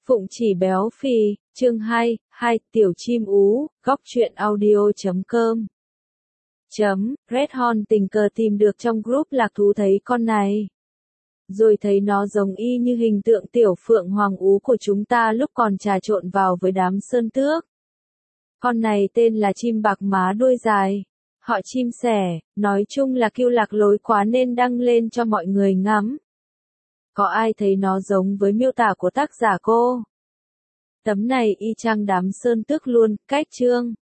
Phụng Chỉ béo phì, chương 2, tiểu chim ú, góc truyện audio.com. Red Horn tình cờ tìm được trong group lạc thú thấy con này. Rồi thấy nó giống y như hình tượng tiểu phượng hoàng ú của chúng ta lúc còn trà trộn vào với đám sơn tước. Con này tên là chim bạc má đuôi dài. Họ chim sẻ, nói chung là kiêu lạc lối quá nên đăng lên cho mọi người ngắm. Có ai thấy nó giống với miêu tả của tác giả cô? Tấm này y chang đám sơn tước luôn, cách chương.